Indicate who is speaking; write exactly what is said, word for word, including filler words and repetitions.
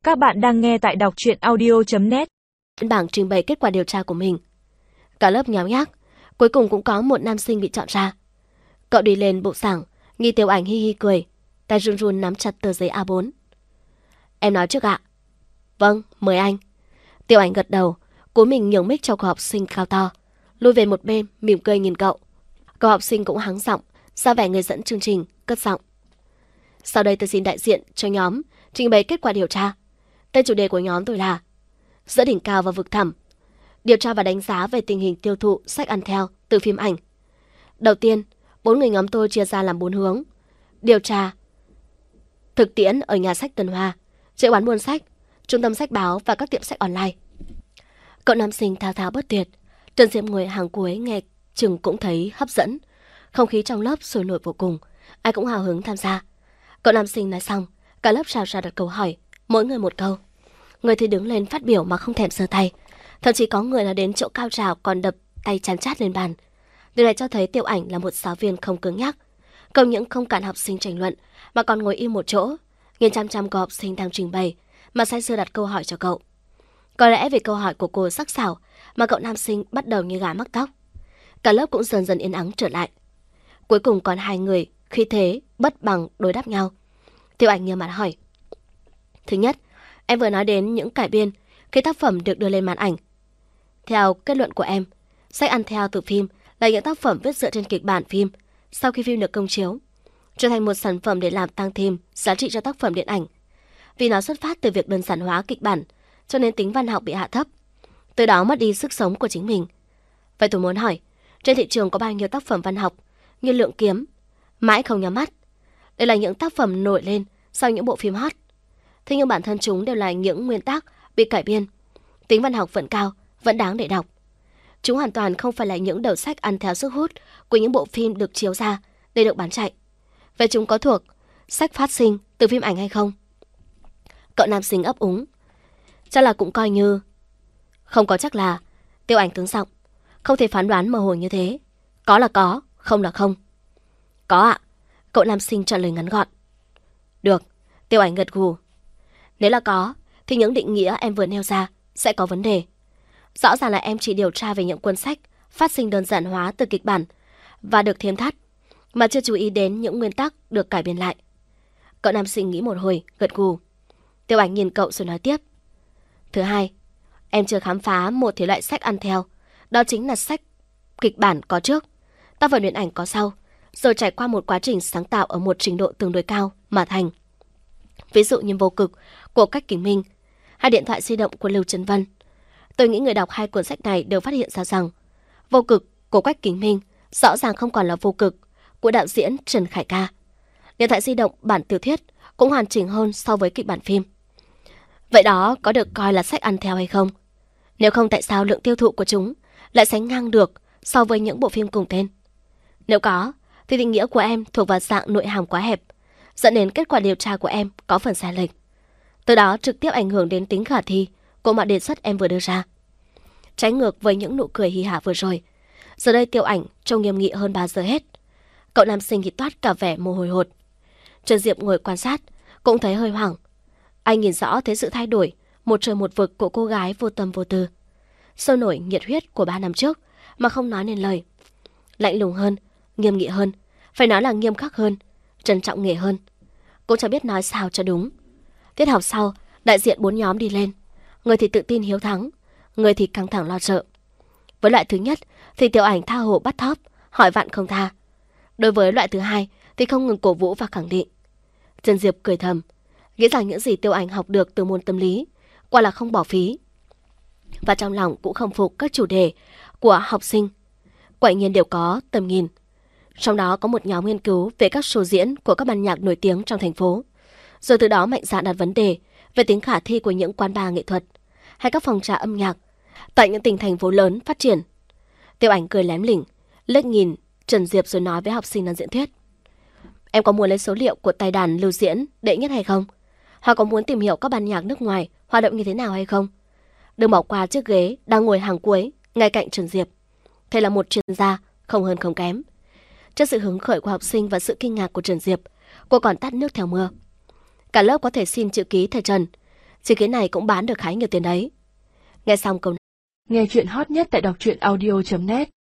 Speaker 1: Các bạn đang nghe tại đọc truyện audio chấm net.
Speaker 2: Bảng trình bày kết quả điều tra của mình. Cả lớp nháo nhác, cuối cùng cũng có một nam sinh bị chọn ra. Cậu đi lên bục giảng, Nghi Tiểu Ảnh hi hi cười, tay run run nắm chặt tờ giấy a bốn. Em nói trước ạ. Vâng, mời anh. Tiểu Ảnh gật đầu, cúi mình nhường mic cho cậu học sinh cao to, lùi về một bên, mỉm cười nhìn cậu. Cậu học sinh cũng hắng giọng, ra vẻ người dẫn chương trình, cất giọng. Sau đây tôi xin đại diện cho nhóm trình bày kết quả điều tra. Tên chủ đề của nhóm tôi là Giữa đỉnh cao và vực thẳm, điều tra và đánh giá về tình hình tiêu thụ sách ăn theo từ phim ảnh. Đầu tiên, bốn người nhóm tôi chia ra làm bốn hướng: điều tra thực tiễn ở nhà sách Tân Hoa, chợ bán buôn sách, trung tâm sách báo và các tiệm sách online. Cậu nam sinh thao thao bất tuyệt, Trần Diệp ngồi hàng cuối nghe chừng cũng thấy hấp dẫn. Không khí trong lớp sôi nổi vô cùng, ai cũng hào hứng tham gia. Cậu nam sinh nói xong, cả lớp rào rào đặt câu hỏi, mỗi người một câu. Người thì đứng lên phát biểu mà không thèm giơ tay, thậm chí có người là đến chỗ cao trào còn đập tay chán chát lên bàn. Điều này cho thấy Tiểu Ảnh là một giáo viên không cứng nhắc. Cậu những không cản học sinh tranh luận mà còn ngồi im một chỗ, nhìn chăm chăm cô học sinh đang trình bày mà say sưa đặt câu hỏi cho cậu. Có lẽ vì câu hỏi của cô sắc sảo mà cậu nam sinh bắt đầu như gà mắc tóc. Cả lớp cũng dần dần yên ắng trở lại. Cuối cùng còn hai người khi thế bất bằng đối đáp nhau. Tiểu Ảnh nghiêm mặt hỏi: Thứ nhất, em vừa nói đến những cải biên khi tác phẩm được đưa lên màn ảnh. Theo kết luận của em, sách ăn theo từ phim là những tác phẩm viết dựa trên kịch bản phim sau khi phim được công chiếu, trở thành một sản phẩm để làm tăng thêm giá trị cho tác phẩm điện ảnh. Vì nó xuất phát từ việc đơn giản hóa kịch bản, cho nên tính văn học bị hạ thấp, từ đó mất đi sức sống của chính mình. Vậy tôi muốn hỏi, trên thị trường có bao nhiêu tác phẩm văn học như Lượng Kiếm, Mãi Không Nhắm Mắt? Đây là những tác phẩm nổi lên sau những bộ phim hot. Thế nhưng bản thân chúng đều là những nguyên tác bị cải biên, tính văn học vẫn cao, vẫn đáng để đọc. Chúng hoàn toàn không phải là những đầu sách ăn theo sức hút của những bộ phim được chiếu ra để được bán chạy. Vậy chúng có thuộc sách phát sinh từ phim ảnh hay không? Cậu nam sinh ấp úng: Chắc là cũng coi như. Không có chắc là. Tiểu Ảnh cứng giọng, không thể phán đoán mơ hồ như thế. Có là có, không là không. Có ạ. Cậu nam sinh trả lời ngắn gọn. Được. Tiểu Ảnh gật gù. Nếu là có, thì những định nghĩa em vừa nêu ra sẽ có vấn đề. Rõ ràng là em chỉ điều tra về những cuốn sách phát sinh đơn giản hóa từ kịch bản và được thêm thắt, mà chưa chú ý đến những nguyên tắc được cải biên lại. Cậu nam sinh nghĩ một hồi, gật gù. Tiểu Ảnh nhìn cậu rồi nói tiếp. Thứ hai, em chưa khám phá một thể loại sách ăn theo, đó chính là sách kịch bản có trước, tác phẩm điện ảnh có sau, rồi trải qua một quá trình sáng tạo ở một trình độ tương đối cao mà thành. Ví dụ như Vô Cực của Quách Kính Minh hay Điện thoại di động của Lưu Trấn Vân. Tôi nghĩ người đọc hai cuốn sách này đều phát hiện ra rằng Vô Cực của Quách Kính Minh rõ ràng không còn là Vô Cực của đạo diễn Trần Khải Ca. Điện thoại di động bản tiểu thuyết cũng hoàn chỉnh hơn so với kịch bản phim. Vậy đó có được coi là sách ăn theo hay không? Nếu không, tại sao lượng tiêu thụ của chúng lại sánh ngang được so với những bộ phim cùng tên? Nếu có, thì định nghĩa của em thuộc vào dạng nội hàm quá hẹp, dẫn đến kết quả điều tra của em có phần sai lệch. Từ đó trực tiếp ảnh hưởng đến tính khả thi của mọi đề xuất em vừa đưa ra. Trái ngược với những nụ cười hì hả vừa rồi, giờ đây Tiểu Ảnh trông nghiêm nghị hơn bao giờ hết. Cậu nam sinh thì toát cả vẻ mồ hôi hột. Trần Diệp ngồi quan sát cũng thấy hơi hoảng. Anh nhìn rõ thấy sự thay đổi một trời một vực của cô gái vô tâm vô tư, sôi nổi nhiệt huyết của ba năm trước mà không nói nên lời. Lạnh lùng hơn, nghiêm nghị hơn, phải nói là nghiêm khắc hơn, trân trọng nghề hơn. Cũng chẳng biết nói sao cho đúng. Tiết học sau, đại diện bốn nhóm đi lên. Người thì tự tin hiếu thắng, người thì căng thẳng lo sợ. Với loại thứ nhất thì Tiểu Ảnh tha hồ bắt thóp, hỏi vạn không tha. Đối với loại thứ hai thì không ngừng cổ vũ và khẳng định. Trần Diệp cười thầm, nghĩ rằng những gì Tiểu Ảnh học được từ môn tâm lý quả là không bỏ phí. Và trong lòng cũng khâm phục các chủ đề của học sinh, quả nhiên đều có tầm nhìn. Trong đó có một nhóm nghiên cứu về các show diễn của các ban nhạc nổi tiếng trong thành phố, rồi từ đó mạnh dạn đặt vấn đề về tính khả thi của những quán bar nghệ thuật hay các phòng trà âm nhạc tại những tỉnh thành phố lớn phát triển. Tiểu Ảnh cười lém lỉnh, liếc nhìn Trần Diệp rồi nói với học sinh đang diễn thuyết. Em có muốn lấy số liệu của tài đàn lưu diễn đệ nhất hay không? Hoặc có muốn tìm hiểu các ban nhạc nước ngoài hoạt động như thế nào hay không? Đừng bỏ qua chiếc ghế đang ngồi hàng cuối ngay cạnh Trần Diệp. Thầy là một chuyên gia, không hơn không kém. Trước sự hứng khởi của học sinh và sự kinh ngạc của Trần Diệp, cô còn tắt nước theo mưa. Cả lớp có thể xin chữ ký thầy Trần. Chỉ cái này cũng bán được khá nhiều tiền đấy. Nghe xong câu
Speaker 1: Nghe chuyện hot nhất tại đọc truyện audio chấm net